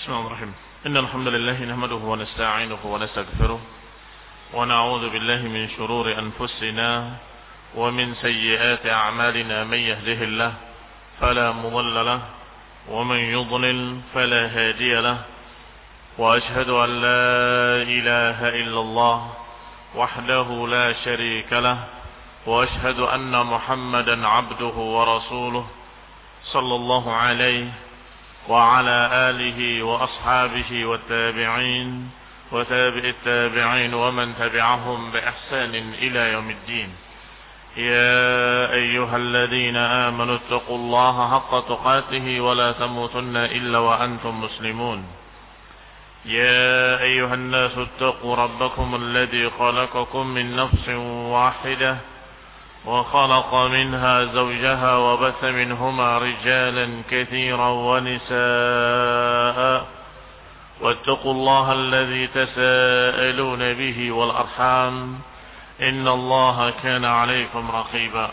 بسم الله الرحمن الرحيم إن الحمد لله نحمده ونستعينه ونستغفره ونعوذ بالله من شرور أنفسنا ومن سيئات أعمالنا من يهده الله فلا مضل له ومن يضلل فلا هادي له وأشهد أن لا إله إلا الله وحده لا شريك له وأشهد أن محمدا عبده ورسوله صلى الله عليه وعلى آله وأصحابه والتابعين وتابع التابعين ومن تبعهم بإحسان إلى يوم الدين. يا أيها الذين آمنوا اتقوا الله حق تقاته ولا تموتن إلا وأنتم مسلمون. يا أيها الناس اتقوا ربكم الذي خلقكم من نفس واحدة وخلق منها زوجها وبث منهما رجالا كثيرا ونساء واتقوا الله الذي تساءلون به والأرحام إن الله كان عليكم رقيبا.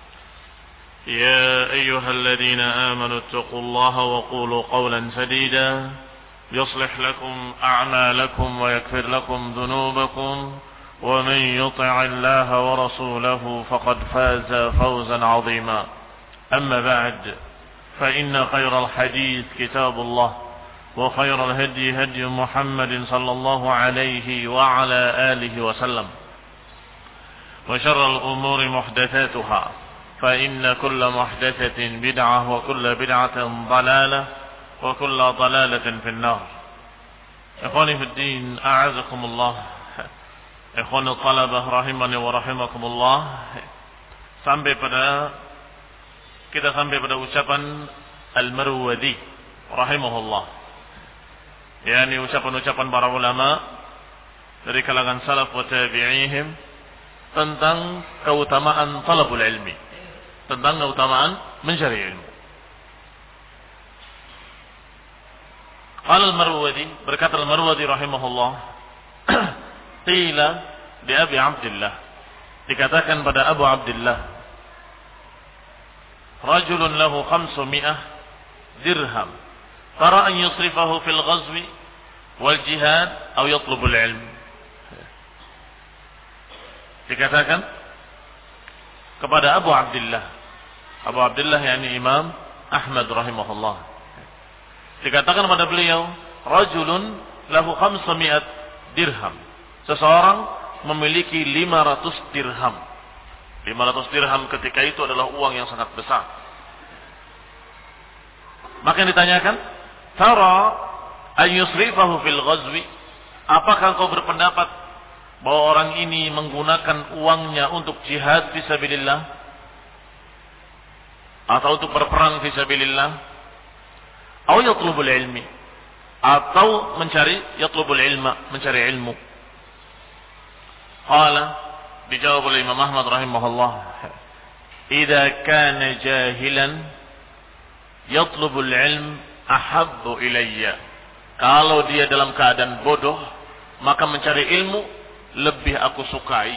يا أيها الذين آمنوا اتقوا الله وقولوا قولا سديدا يصلح لكم أعمالكم ويغفر لكم ذنوبكم ومن يطع الله ورسوله فقد فاز فوزا عظيما. أما بعد فإن خير الحديث كتاب الله وخير الهدي هدي محمد صلى الله عليه وعلى آله وسلم وشر الأمور محدثاتها فإن كل محدثة بدعة وكل بدعة ضلالة وكل ضلالة في النار. إخواني في الدين أعزكم الله. Ikhwanul talabah rahimani wa rahimakumullah. Kita sampai pada ucapan Al-Marwazi rahimahullah, yakni ucapan-ucapan para ulama dari kalangan salaf wa tabi'ihim tentang keutamaan talabul ilmi, tentang keutamaan mencari ilmu. Qala Al-Marwazi, berkata Al-Marwazi rahimahullah, qila di Abi Abdullah, dikatakan pada Abu Abdullah, rajulun lahu 500 dirham tara an yusrifahu fil ghazwi wal jihad atau yatlubul ilm. Dikatakan kepada Abu Abdullah yakni Imam Ahmad rahimahullah, dikatakan kepada beliau, rajulun lahu 500 dirham, seseorang memiliki 500 dirham. 500 dirham ketika itu adalah uang yang sangat besar. Maka yang ditanyakan, tara an yusrifahu fil ghazwi, apakah engkau berpendapat bahwa orang ini menggunakan uangnya untuk jihad fisabilillah atau untuk berperang fisabilillah, atau yatlubul ilmi, atau yatlubul ilma, mencari ilmu? Qala, dijawab oleh Imam Ahmad rahimahullah, idza kana jahilan yatlubul ilm ahabbu ilayya. Kalau dia dalam keadaan bodoh, maka mencari ilmu lebih aku sukai.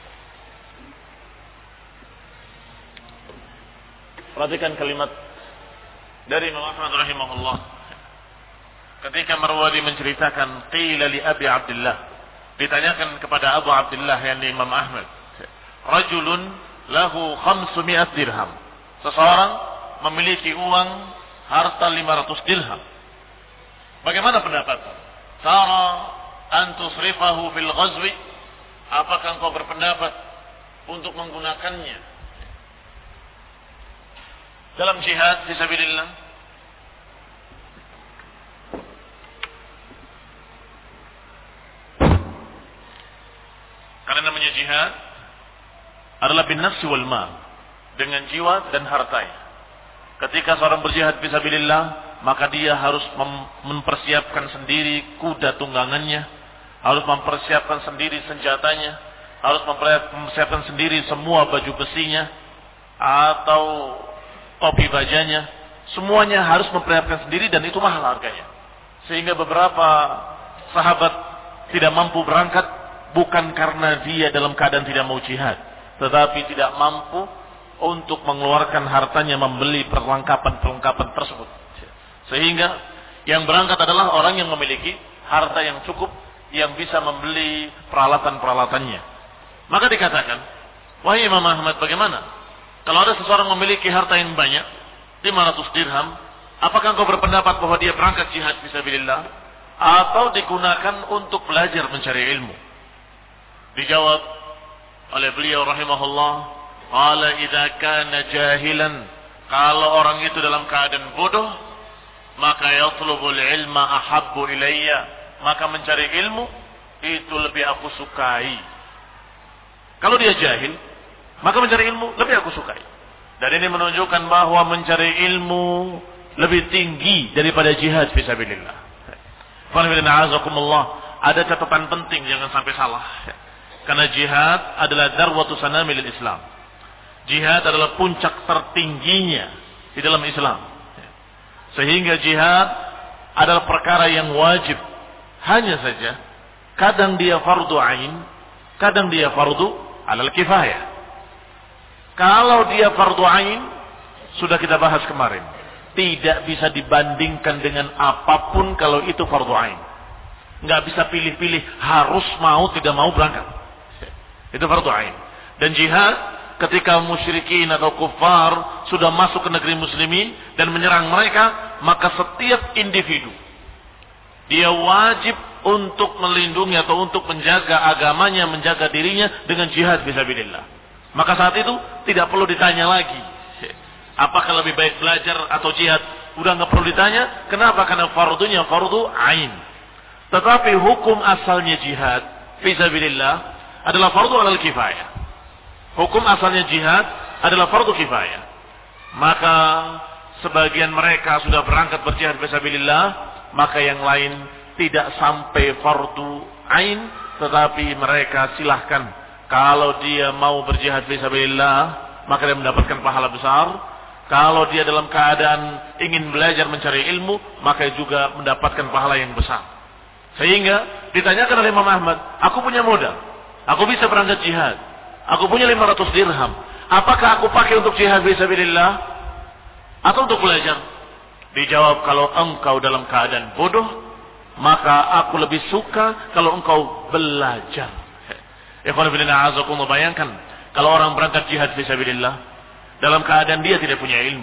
Perhatikan kalimat dari Imam Ahmad rahimahullah ketika Marwazi menceritakan qila li Abi Abdullah, ditanyakan kepada Abu Abdullah yang Imam Ahmad, rajulun lahu 500 dirham, seseorang memiliki uang harta 500 dirham, bagaimana pendapat? Tara an tusrifahu fil ghazwi, apakah engkau berpendapat untuk menggunakannya dalam jihad fisabilillah? Karena namanya jihad adalah bin nafsi wal mal, dengan jiwa dan hartanya. Ketika seorang berjihad fisabilillah, maka dia harus mempersiapkan sendiri kuda tunggangannya, harus mempersiapkan sendiri senjatanya, harus mempersiapkan sendiri semua baju besinya atau topi bajanya, semuanya harus mempersiapkan sendiri, dan itu mahal harganya. Sehingga beberapa sahabat tidak mampu berangkat bukan karena dia dalam keadaan tidak mau jihad, tetapi tidak mampu untuk mengeluarkan hartanya membeli perlengkapan tersebut. Sehingga Yang berangkat adalah orang yang memiliki harta yang cukup, yang bisa membeli peralatan-peralatannya. Maka dikatakan, wahai Imam Ahmad, bagaimana kalau ada seseorang memiliki harta yang banyak, 500 dirham, apakah engkau berpendapat bahwa dia berangkat jihad fisabilillah atau digunakan untuk belajar mencari ilmu? Dijawab oleh beliau rahimahullah, qala idza kana jahilan, kalau orang itu dalam keadaan bodoh, maka yatlubul ilma ahabbu ilayya, maka mencari ilmu itu lebih aku sukai. Kalau dia jahil, maka mencari ilmu lebih aku sukai. Dan ini menunjukkan bahwa mencari ilmu lebih tinggi daripada jihad fisabilillah. Ada catatan penting, jangan sampai salah. Karena jihad adalah darwatu sanamil Islam. Jihad adalah puncak tertingginya di dalam Islam. Sehingga jihad adalah perkara yang wajib. Hanya saja kadang dia fardu ain, kadang dia fardu alal kifayah. Kalau dia fardu ain, sudah kita bahas kemarin, tidak bisa dibandingkan dengan apapun kalau itu fardu ain. Nggak bisa pilih-pilih, harus mau tidak mau berangkat. Itu fardu ain. Dan jihad ketika musyrikin atau kufar sudah masuk ke negeri muslimin dan menyerang mereka, maka setiap individu dia wajib untuk melindungi atau untuk menjaga agamanya, menjaga dirinya dengan jihad fisabilillah. Maka saat itu tidak perlu ditanya lagi, apakah lebih baik belajar atau jihad? Udah nggak perlu ditanya. Kenapa? Karena fardunya fardu ain. Tetapi hukum asalnya jihad fisabilillah adalah fardu alal kifayah. Hukum asalnya jihad adalah fardu kifayah. Maka sebagian mereka sudah berangkat berjihad fisabilillah, maka yang lain tidak sampai fardu ain, tetapi mereka silahkan. Kalau dia mau berjihad fisabilillah, maka dia mendapatkan pahala besar. Kalau dia dalam keadaan ingin belajar mencari ilmu, maka juga mendapatkan pahala yang besar. Sehingga ditanyakan oleh Imam Ahmad, aku punya modal, aku bisa berangkat jihad, aku punya 500 dirham, apakah aku pakai untuk jihad fisabilillah atau untuk belajar? Dijawab, kalau engkau dalam keadaan bodoh, maka aku lebih suka kalau engkau belajar. Ikhwan fillah, azakumullah, bayangkan kalau orang berangkat jihad fisabilillah dalam keadaan dia tidak punya ilmu.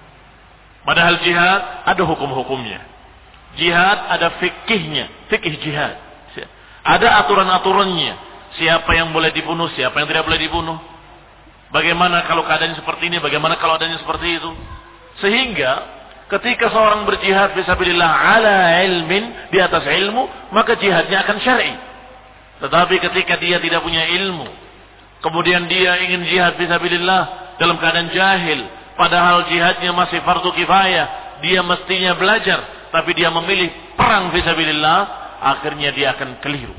Padahal jihad ada hukum-hukumnya. Jihad ada fikihnya, fikih jihad. Ada aturan-aturannya. Siapa yang boleh dibunuh, siapa yang tidak boleh dibunuh. Bagaimana kalau keadaannya seperti ini, bagaimana kalau keadaannya seperti itu. Sehingga ketika seorang berjihad fisabilillah ala ilmin, di atas ilmu, maka jihadnya akan syar'i. Tetapi ketika dia tidak punya ilmu, kemudian dia ingin jihad fisabilillah dalam keadaan jahil, padahal jihadnya masih fardu kifayah, dia mestinya belajar, tapi dia memilih perang fisabilillah, akhirnya dia akan keliru.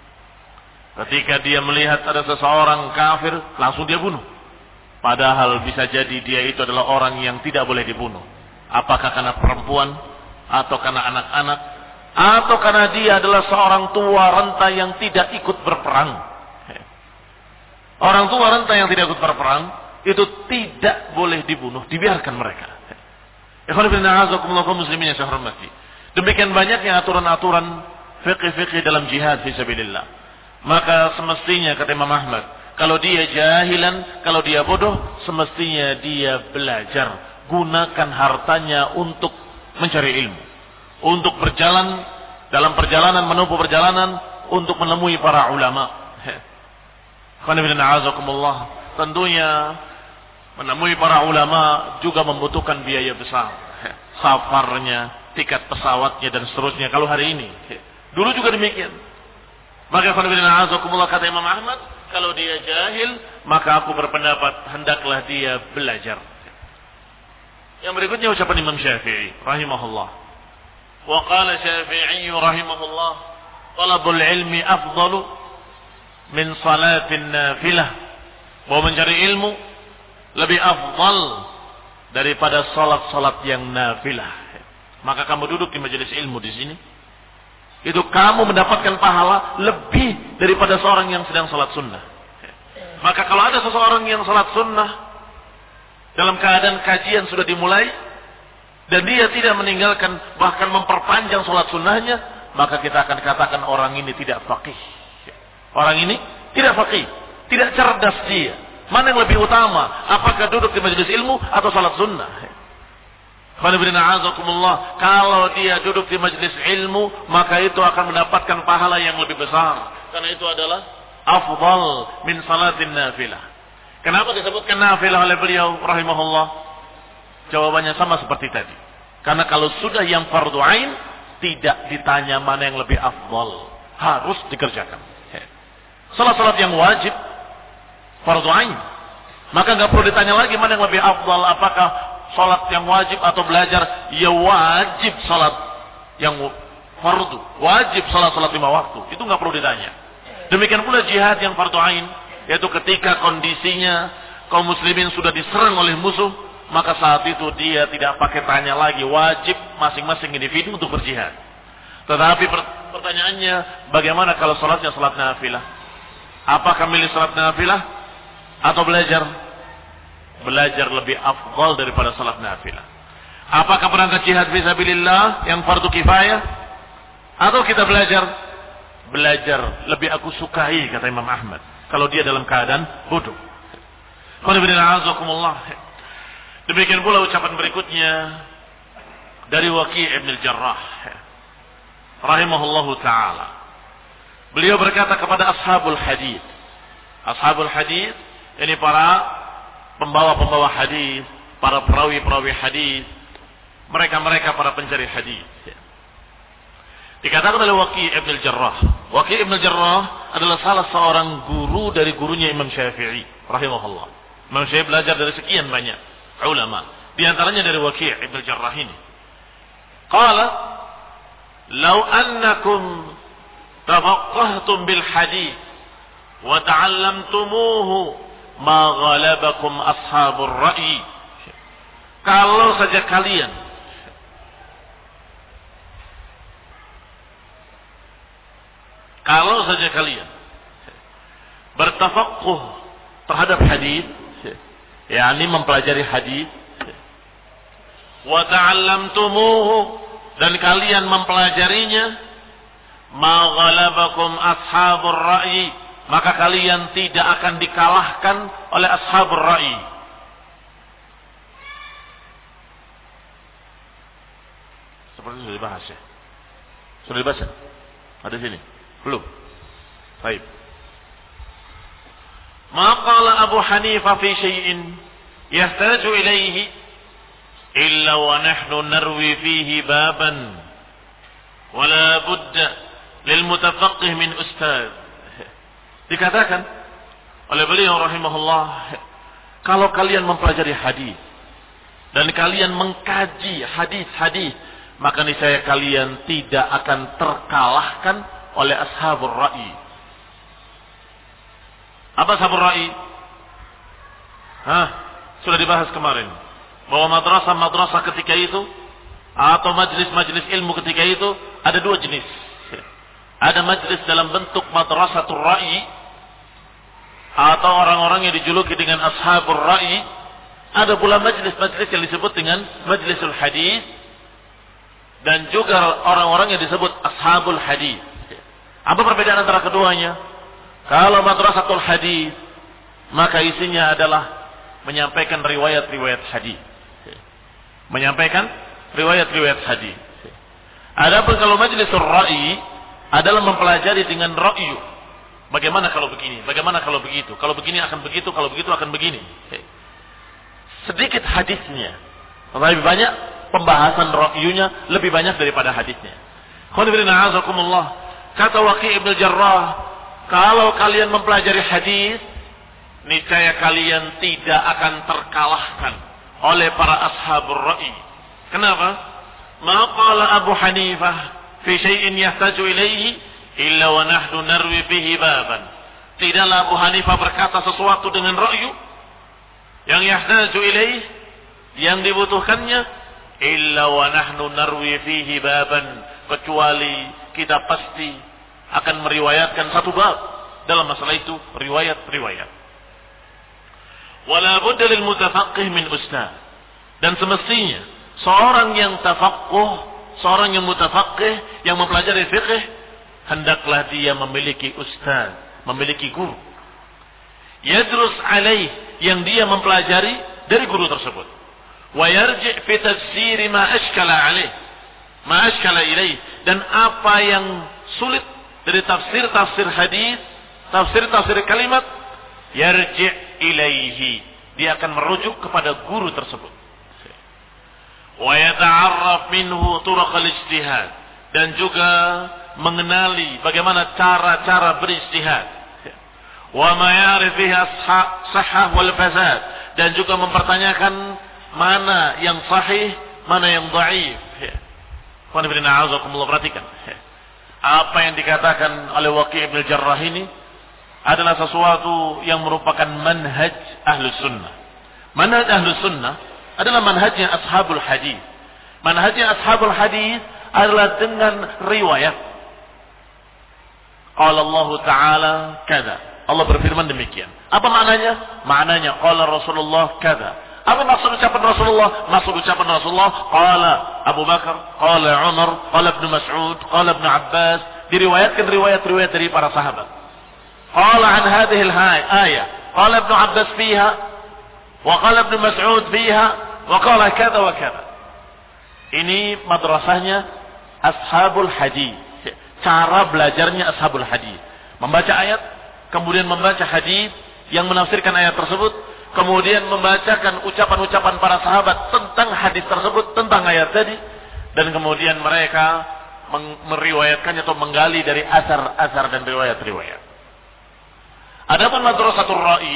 Ketika dia melihat ada seseorang kafir, langsung dia bunuh. Padahal bisa jadi dia itu adalah orang yang tidak boleh dibunuh. Apakah karena perempuan, atau karena anak-anak, atau karena dia adalah seorang tua renta yang tidak ikut berperang. Orang tua renta yang tidak ikut berperang, itu tidak boleh dibunuh, dibiarkan mereka. Muslimin yang saya hormati. Demikian banyaknya aturan-aturan fikih-fikih dalam jihad fisabilillah. Maka semestinya kata Imam Ahmad, kalau dia jahilan, kalau dia bodoh, semestinya dia belajar. Gunakan hartanya untuk mencari ilmu, untuk berjalan dalam perjalanan, menempuh perjalanan untuk menemui para ulama. Tentunya menemui para ulama juga membutuhkan biaya besar, safarnya, tiket pesawatnya dan seterusnya. Kalau hari ini, dulu juga demikian. Maka kata Imam Ahmad, kalau dia jahil, maka aku berpendapat hendaklah dia belajar. Yang berikutnya ucapan Imam Syafi'i rahimahullah. Wa qala Syafi'i rahimahullah, talabul ilmi afdalu min salatin nafilah. Bahwa mencari ilmu lebih afdal daripada salat-salat yang nafilah. Maka kamu duduk di majelis ilmu di sini, itu kamu mendapatkan pahala lebih daripada seorang yang sedang salat sunnah. Maka kalau ada seseorang yang salat sunnah dalam keadaan kajian sudah dimulai, dan dia tidak meninggalkan bahkan memperpanjang sholat sunnahnya, maka kita akan katakan orang ini tidak faqih. Orang ini tidak faqih, tidak cerdas dia. Mana yang lebih utama? Apakah duduk di majelis ilmu atau salat sunnah? Kalau dia duduk di majelis ilmu, maka itu akan mendapatkan pahala yang lebih besar. Karena itu adalah afdal min salatin nafilah. Kenapa disebutkan nafilah oleh beliau rahimahullah? Jawabannya sama seperti tadi. Karena kalau sudah yang fardu ain, tidak ditanya mana yang lebih afdal. Harus dikerjakan. Salat-salat yang wajib fardu ain, maka nggak perlu ditanya lagi mana yang lebih afdal, apakah salat yang wajib atau belajar. Ya wajib salat yang fardu, wajib salat 5 waktu, itu nggak perlu ditanya. Demikian pula jihad yang fardu ain, yaitu ketika kondisinya kaum muslimin sudah diserang oleh musuh, maka saat itu dia tidak pakai tanya lagi, wajib masing-masing individu untuk berjihad. Tetapi pertanyaannya, bagaimana kalau salatnya salat nafilah? Apakah milih salat nafilah atau belajar? Belajar lebih afdal daripada salat nafilah. Apakah berangkat jihad fisabilillah yang fardu kifayah atau kita belajar? Belajar lebih aku sukai, kata Imam Ahmad, kalau dia dalam keadaan bodoh. Demikian pula ucapan berikutnya dari Waqi' ibn al-Jarrah rahimahullahu ta'ala. Beliau berkata kepada ashabul hadith. Ashabul hadith ini para pembawa-pembawa hadith, para perawi-perawi hadith, mereka-mereka para pencari hadith. Dikatakan oleh Waqi' ibn al-Jarrah. Waqi' ibn al-Jarrah adalah salah seorang guru dari gurunya Imam Syafi'i rahimahullah. Imam Syafi'i belajar dari sekian banyak ulama, di antaranya dari Waqi' ibn al-Jarrah ini. Qala, "Law annakum tafaqqahtum bil hadith wa ta'allamtumuhu ma ghalabakum ashabur ra'yi." Kalau saja kalian bertafaqquh terhadap hadis, yakni mempelajari hadis, wa ta'allamtumuhu, dan kalian mempelajarinya, ma ghalabakum ashabur ra'yi, maka kalian tidak akan dikalahkan oleh ashabur ra'yi. Seperti sudah dibahas ya. Sudah dibahas ya? Ada sini? Belum? Baik. Ma qala Abu Hanifah fi syai'in yahtaju ilaihi illa wa nahnu narwi fihi baban wa la budda lil mutafaqqih min ustaz. Dikatakan oleh beliau rahimahullah, kalau kalian mempelajari hadis dan kalian mengkaji hadis-hadis, maka niscaya kalian tidak akan terkalahkan oleh ashabur ra'i. Apa ashabur ra'i? Sudah dibahas kemarin bahwa madrasah-madrasah ketika itu atau majlis-majlis ilmu ketika itu ada dua jenis. Ada majlis dalam bentuk madrasatul ra'i atau orang-orang yang dijuluki dengan ashabur ra'i. Ada pula majlis-majlis yang disebut dengan majlisul hadis, dan juga orang-orang yang disebut ashabul hadis. Apa perbedaan antara keduanya? Kalau madrasatul hadis, maka isinya adalah menyampaikan riwayat-riwayat hadis. Menyampaikan riwayat-riwayat hadis. Adapun kalau majlisul ra'i adalah mempelajari dengan ra'yu. Bagaimana kalau begini? Bagaimana kalau begitu? Kalau begini akan begitu, kalau begitu akan begini. Sedikit hadisnya, lebih banyak pembahasan ra'yunya, lebih banyak daripada hadisnya. Kata Waqi' ibn al-Jarrah, kalau kalian mempelajari hadis, niscaya kalian tidak akan terkalahkan oleh para ashabur ra'i. Kenapa? Ma qala Abu Hanifah fi syai'in yahtaju ilaihi illa wa nahnu narwi bihi baban. Tidaklah Abu Hanifah berkata sesuatu dengan ra'yu yang yahtaju ilaihi, yang dibutuhkannya, illa wa nahnu narwi fihi baban, kecuali kita pasti akan meriwayatkan satu bab dalam masalah itu, riwayat-riwayat. Wala budda lil mutafaqqih min ustaz, dan semestinya Seorang yang tafaqquh, seorang yang mutafaqih, yang mempelajari fiqh, hendaklah dia memiliki ustaz, memiliki guru. Yadrus alaih, yang dia mempelajari dari guru tersebut. Wa yarji' fi tafsir ma ashkala alaih, ma ashkala ilaih, dan apa yang sulit dari tafsir hadis, tafsir kalimat, yarji' ilaihi, dia akan merujuk kepada guru tersebut. Wa yata'arraf minhu turuq al-ijtihad, dan juga mengenali bagaimana cara-cara berijtihad. Wa ma ya'rif fiha sahhah wal fasad, dan juga mempertanyakan mana yang sahih, mana yang dhaif. Perhatikan. Apa yang dikatakan oleh Waqi' bin Jarrah ini adalah sesuatu yang merupakan manhaj Ahlus Sunnah. Manhaj Ahlus Sunnah adalah manhajnya ashabul hadis. Manhajnya ashabul hadis adalah dengan riwayat. Qala Allah Ta'ala kada. Allah berfirman demikian. Apa maknanya? Maknanya qala Rasulullah kada. Apa maksud ucapan Rasulullah? Maksud ucapan Rasulullah qala Abu Bakar, qala Umar, qala Ibnu Mas'ud, qala Ibnu Abbas. Diriwayatkan riwayat-riwayat dari para sahabat. Qala an hadhihi al-ayah, qala Ibnu Abbas fiha, wa qala Ibnu Mas'ud fiha, wa qala kada wa kada. Ini madrasahnya ashabul hadis. Cara belajarnya ashabul hadis. Membaca ayat, kemudian membaca hadis yang menafsirkan ayat tersebut, kemudian membacakan ucapan-ucapan para sahabat tentang hadis tersebut, tentang ayat tadi, dan kemudian mereka meriwayatkannya atau menggali dari asar-asar dan riwayat-riwayat. Adapun madrasatul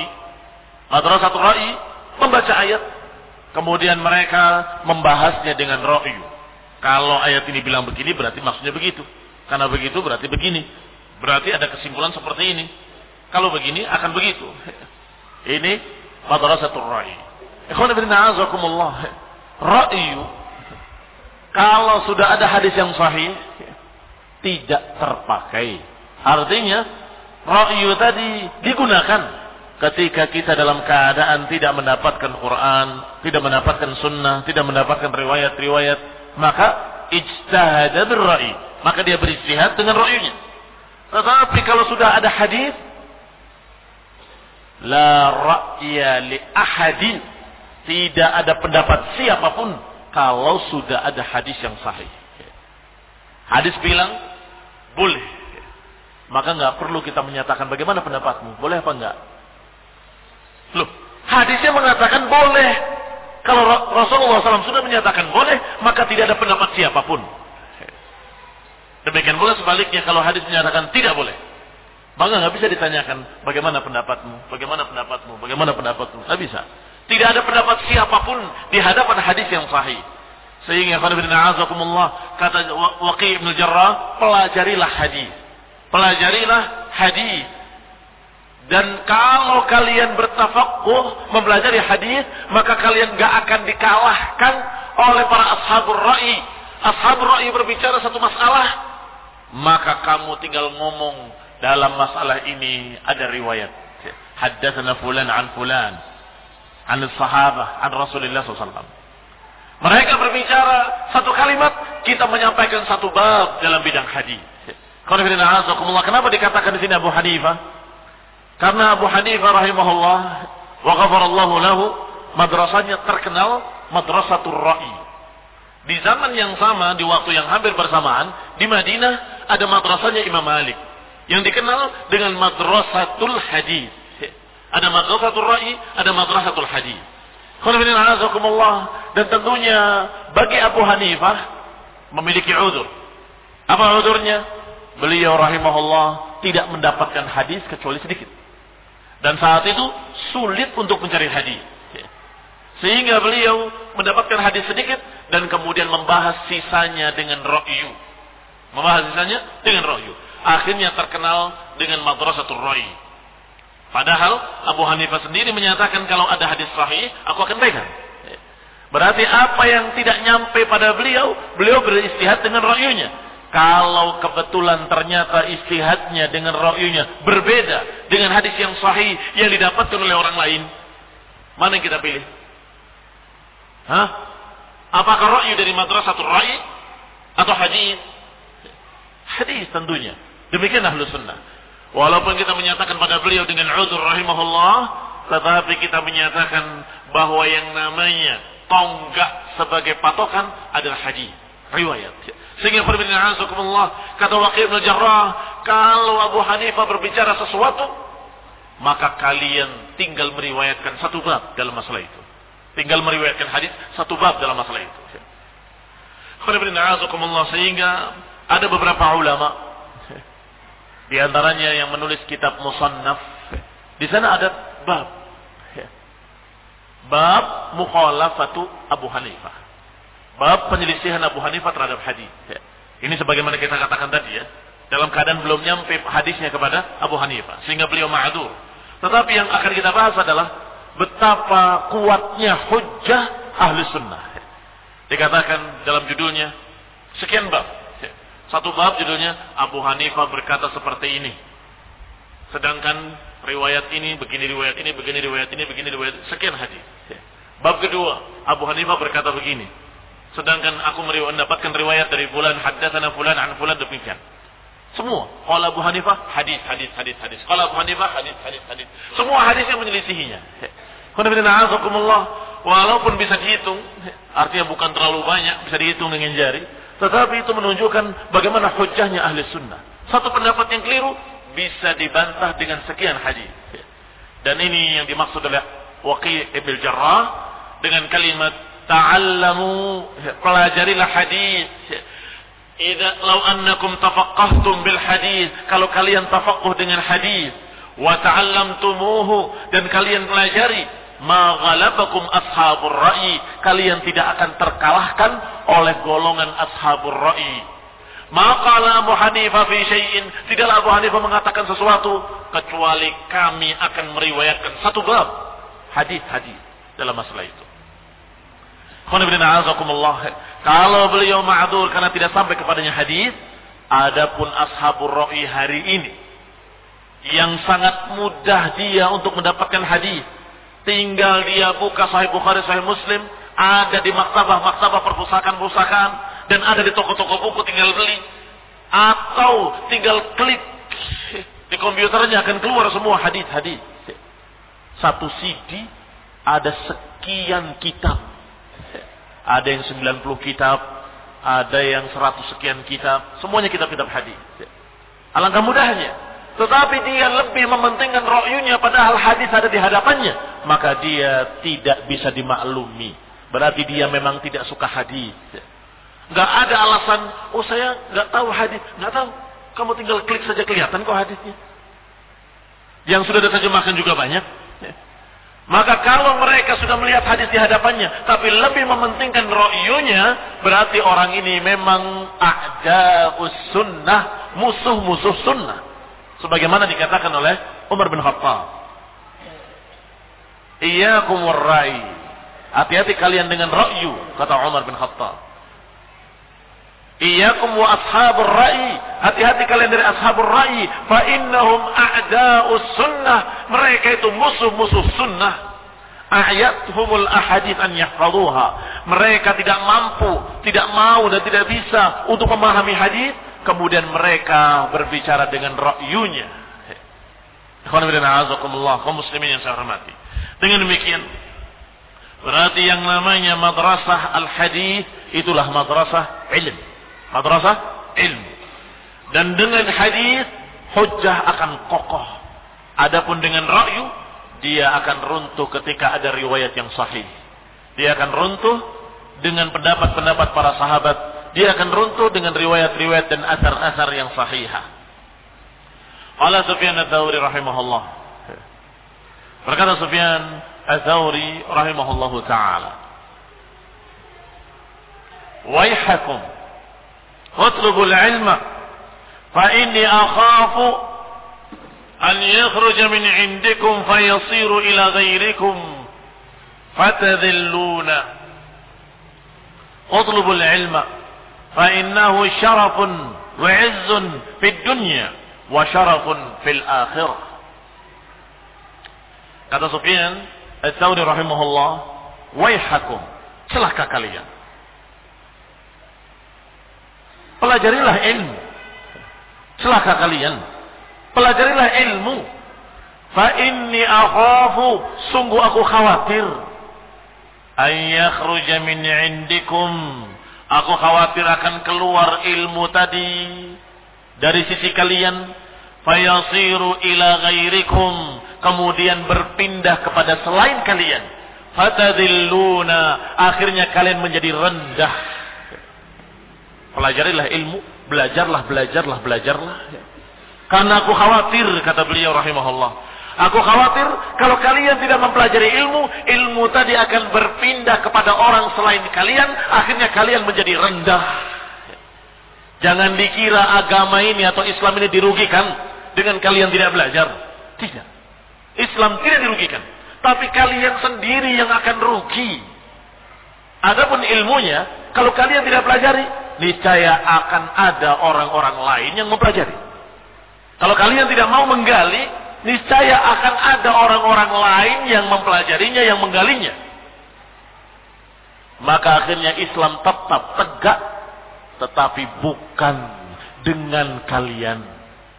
ra'i membaca ayat, kemudian mereka membahasnya dengan ra'yu. Kalau ayat ini bilang begini berarti maksudnya begitu. Karena begitu berarti begini. Berarti ada kesimpulan seperti ini. Kalau begini akan begitu. Ini madrasatul ra'i. Ikhwan fillah a'azakumullah. Ra'yu, kalau sudah ada hadis yang sahih, tidak terpakai. Artinya ra'yu tadi digunakan ketika kita dalam keadaan tidak mendapatkan Quran, tidak mendapatkan sunnah, tidak mendapatkan riwayat-riwayat, maka ijtihad bil-ra'i, maka dia berijtihad dengan ra'yunya. Tetapi kalau sudah ada hadis, la ra'ya li ahadin, tidak ada pendapat siapapun kalau sudah ada hadis yang sahih. Hadis bilang boleh, maka nggak perlu kita menyatakan bagaimana pendapatmu, boleh apa enggak. Loh, hadisnya mengatakan boleh. Kalau Rasulullah SAW sudah menyatakan boleh, maka tidak ada pendapat siapapun. Demikian pula sebaliknya, kalau hadis menyatakan tidak boleh, maka nggak bisa ditanyakan bagaimana pendapatmu, bagaimana pendapatmu, bagaimana pendapatmu. Nggak bisa. Tidak ada pendapat siapapun di hadapan hadis yang sahih. Sehingga kata Waqi' bin Jarrah, pelajarilah hadis. Pelajarilah hadis. Dan kalau kalian bertafaqquh mempelajari hadis, maka kalian gak akan dikalahkan oleh para ashabur ra'i. Ashabur ra'i berbicara satu masalah, maka kamu tinggal ngomong dalam masalah ini ada riwayat. Haddatsana fulan an fulan, an sahabah, an Rasulullah SAW. Mereka berbicara satu kalimat, kita menyampaikan satu bab dalam bidang hadis. Kenapa dikatakan di sini Abu Hanifah? Karena Abu Hanifah rahimahullah wa ghafarallahu lahu, madrasahnya terkenal madrasatul ra'i. Di zaman yang sama, di waktu yang hampir bersamaan, di Madinah ada madrasahnya Imam Malik yang dikenal dengan madrasatul hadis. Ada madrasatul ra'i, ada madrasatul hadis. Dan tentunya bagi Abu Hanifah memiliki udzur. Apa udzurnya? Beliau rahimahullah tidak mendapatkan hadis kecuali sedikit. Dan saat itu sulit untuk mencari hadis. Sehingga beliau mendapatkan hadis sedikit dan kemudian membahas sisanya dengan ra'yu. Membahas sisanya dengan ra'yu. Akhirnya terkenal dengan madrasatul ra'i. Padahal Abu Hanifah sendiri menyatakan kalau ada hadis sahih, aku akan pegang. Berarti apa yang tidak nyampe pada beliau, beliau beristihad dengan ra'yunya. Kalau kebetulan ternyata istihadnya dengan ra'yunya berbeda dengan hadis yang sahih yang didapatkan oleh orang lain, mana yang kita pilih? Apakah ra'yu dari madrasatul ra'i atau hadis? Hadis tentunya. Demikian Ahlus Sunnah. Walaupun kita menyatakan pada beliau dengan udzur rahimahullah, tetapi kita menyatakan bahwa yang namanya tonggak sebagai patokan adalah hadis, riwayat. Sehingga perbedaan azakumullah, kata Waqi' bin Jarrah, kalau Abu Hanifah berbicara sesuatu, maka kalian tinggal meriwayatkan satu bab dalam masalah itu. Tinggal meriwayatkan hadis satu bab dalam masalah itu. Sehingga ada beberapa ulama, di antaranya yang menulis kitab Musannaf, di sana ada bab mukhalafatu Abu Hanifah, bab penyelisihan Abu Hanifah terhadap hadis. Ini sebagaimana kita katakan tadi ya, dalam keadaan belum nyampe hadisnya kepada Abu Hanifah, sehingga beliau ma'dzur. Tetapi yang akan kita bahas adalah betapa kuatnya hujjah ahli sunnah. Dikatakan dalam judulnya sekian bab. Satu bab judulnya Abu Hanifah berkata seperti ini. Sedangkan riwayat ini begini, riwayat ini begini, riwayat ini begini, riwayat sekian hadis. Bab kedua, Abu Hanifah berkata begini. Sedangkan aku mendapatkan riwayat dari fulan, haddatsana fulan an fulan, demikian. Semua. Qala Abu Hanifah hadis. Qala Abu Hanifah hadis. Semua hadisnya menyelisihinya. Walaupun bisa dihitung, artinya bukan terlalu banyak, bisa dihitung dengan jari, tetapi itu menunjukkan bagaimana hujjahnya ahli sunnah. Satu pendapat yang keliru bisa dibantah dengan sekian hadis. Dan ini yang dimaksud oleh Waqi' bin Jarrah dengan kalimat ta'allamu, pelajarilah hadis. Law annakum tafaqqahtum bil hadis, kalau kalian tafaqquh dengan hadis, wa ta'allamtumuhu, dan kalian pelajari, ma ghalabakum ashabur ra'i, kalian tidak akan terkalahkan oleh golongan ashabur ra'i. Ma qala Abu Hanifah fi syai'in, tidaklah Abu Hanifah mengatakan sesuatu kecuali kami akan meriwayatkan satu bab hadis-hadis dalam masalah itu. Kalau beliau ma'dzur karena tidak sampai kepadanya hadis, adapun ashabur ra'i hari ini yang sangat mudah dia untuk mendapatkan hadis, tinggal dia buka Sahih Bukhari, Sahih Muslim, ada di maktabah perpustakaan dan ada di toko-toko buku, tinggal beli atau tinggal klik di komputernya akan keluar semua hadis-hadis. Satu CD ada sekian kitab. Ada yang 90 kitab, ada yang 100 sekian kitab, semuanya kitab-kitab hadis. Alangkah mudahnya. Tetapi dia lebih mementingkan ra'yunya padahal hadis ada di hadapannya, maka dia tidak bisa dimaklumi. Berarti dia memang tidak suka hadis. Enggak ada alasan, oh saya enggak tahu hadis, enggak tahu. Kamu tinggal klik saja kelihatan kok hadisnya. Yang sudah diterjemahkan juga banyak. Maka kalau mereka sudah melihat hadis di hadapannya, tapi lebih mementingkan ra'yunya, berarti orang ini memang a'da'us sunnah, musuh-musuh sunnah. Sebagaimana dikatakan oleh Umar bin Khattab. Iyyakum war-ra'i. Hati-hati kalian dengan ra'yu, kata Umar bin Khattab. Iyyakum wa ashabur ra'i. Hati-hati kalian dari ashabur ra'i, fa innahum a'da'us sunnah. Mereka itu musuh-musuh sunnah. Ayathumul ahadits an yahfazuha. Mereka tidak mampu, tidak mau dan tidak bisa untuk memahami hadis, kemudian mereka berbicara dengan ra'yunya. Ikhwan fillah, azakumullah, kaum muslimin yang saya hormati. Dengan demikian, berarti yang namanya madrasah al-hadis itulah madrasah ilmu. Madrasah ilmu. Dan dengan hadis hujjah akan kokoh. Adapun dengan ra'yu, dia akan runtuh ketika ada riwayat yang sahih. Dia akan runtuh dengan pendapat-pendapat para sahabat. Dia akan runtuh dengan riwayat-riwayat dan asar-asar yang sahihah. Qala Sufyan ats-Tsauri rahimahullah. Berkata Sufyan ats-Tsauri rahimahullahu taala, "Waihakum اطلبوا العلم فإني أخاف أن يخرج من عندكم فيصير إلى غيركم فتذلون اطلبوا العلم فإنه شرف وعز في الدنيا وشرف في الآخرة." Kata Sufyan ats-Tsauri rahimahullah, "Waihakum, celaka kalian. pelajarilah ilmu. Celaka kalian. Pelajarilah ilmu. Fa inni akhafu, sungguh aku khawatir. Ay yakhruja min indikum, aku khawatir akan keluar ilmu tadi dari sisi kalian. Fayasiru ila ghairikum, kemudian berpindah kepada selain kalian. Fatadilluna, akhirnya kalian menjadi rendah. Pelajarilah ilmu, belajarlah. Karena aku khawatir, kata beliau rahimahullah, aku khawatir kalau kalian tidak mempelajari ilmu tadi akan berpindah kepada orang selain kalian, akhirnya kalian menjadi rendah. Jangan dikira agama ini atau Islam ini dirugikan dengan kalian tidak belajar. Tidak. Islam tidak dirugikan, tapi kalian sendiri yang akan rugi. Adapun ilmunya, kalau kalian tidak pelajari, niscaya akan ada orang-orang lain yang mempelajari. Kalau kalian tidak mau menggali, niscaya akan ada orang-orang lain yang mempelajarinya, yang menggalinya. Maka akhirnya Islam tetap tegak, tetapi bukan dengan kalian.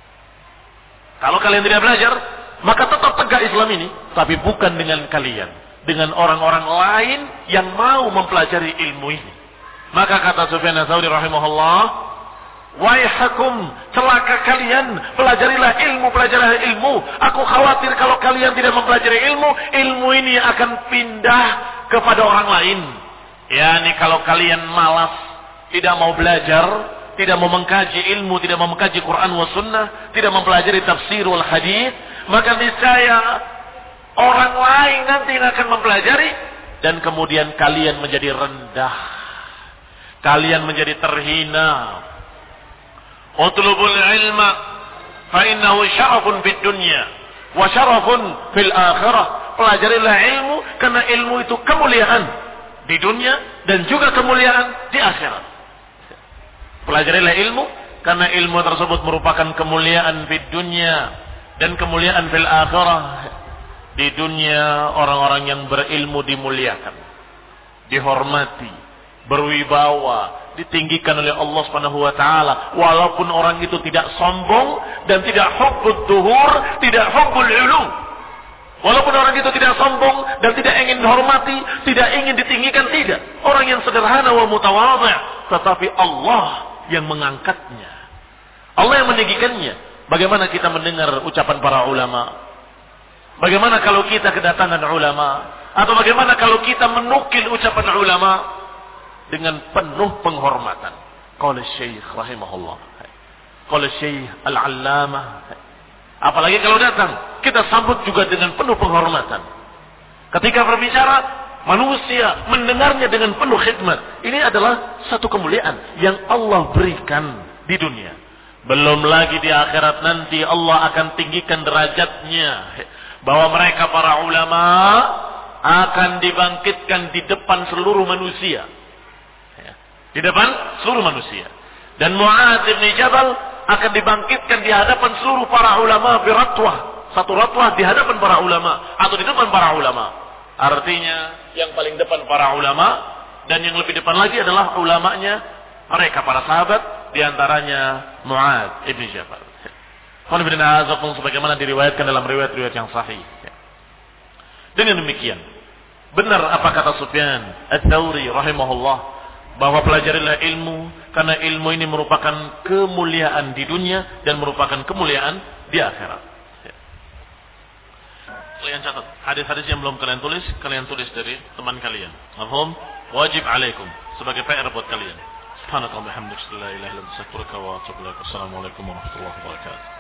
Kalau kalian tidak belajar, maka tetap tegak Islam ini, tapi bukan dengan kalian, dengan orang-orang lain yang mau mempelajari ilmu ini. Maka kata Sufyan Ats-Tsauri rahimahullah, waihakum, celaka kalian, pelajarilah ilmu. Aku khawatir kalau kalian tidak mempelajari ilmu ini akan pindah kepada orang lain. Yani kalau kalian malas, tidak mau belajar, tidak mau mengkaji ilmu, tidak mau mengkaji Quran wa sunnah, tidak mempelajari tafsir wal hadis, maka niscaya orang lain nanti yang akan mempelajari, dan kemudian kalian menjadi rendah, kalian menjadi terhina. Utlubul ilma fa innahu syarafun fid dunya wa syarafun fil akhirah. Pelajarilah ilmu karena ilmu itu kemuliaan di dunia dan juga kemuliaan di akhirat. Pelajarilah ilmu karena ilmu tersebut merupakan kemuliaan di dunia dan kemuliaan fil akhirah. Di dunia orang-orang yang berilmu dimuliakan, dihormati, berwibawa, ditinggikan oleh Allah Subhanahu wa taala, walaupun orang itu tidak sombong dan tidak hubbud duhur, tidak hubbul ulum. Walaupun orang itu tidak sombong dan tidak ingin dihormati, tidak ingin ditinggikan, tidak. Orang yang sederhana wa mutawadhi', tetapi Allah yang mengangkatnya, Allah yang meninggikannya. Bagaimana kita mendengar ucapan para ulama? Bagaimana kalau kita kedatangan ulama? Atau bagaimana kalau kita menukil ucapan ulama dengan penuh penghormatan? Qala Syekh rahimahullah, qala Syekh al-Allamah. Apalagi kalau datang, kita sambut juga dengan penuh penghormatan. Ketika berbicara, manusia mendengarnya dengan penuh khidmat. Ini adalah satu kemuliaan yang Allah berikan di dunia. Belum lagi di akhirat nanti Allah akan tinggikan derajatnya. Bahwa mereka para ulama akan dibangkitkan di depan seluruh manusia. Di depan seluruh manusia. Dan Mu'adz bin Jabal akan dibangkitkan di hadapan seluruh para ulama biratwah. Satu ratwah di hadapan para ulama atau di depan para ulama. Artinya yang paling depan para ulama dan yang lebih depan lagi adalah ulamanya mereka para sahabat, di antaranya Mu'adz bin Jabal. Sebagaimana diriwayatkan dalam riwayat-riwayat yang sahih. Dengan demikian, benar apa kata Sufyan Ats-Tsauri rahimahullah, bahwa pelajarilah ilmu karena ilmu ini merupakan kemuliaan di dunia dan merupakan kemuliaan di akhirat. Kalian catat hadis-hadis yang belum kalian tulis dari teman kalian. Mafhum? Wajib alaikum sebagai PR buat kalian. Subhanakallahumma wa bihamdika, la ilaha illa anta, astaghfiruka wa atubu ilaik. Assalamualaikum warahmatullahi wabarakatuh.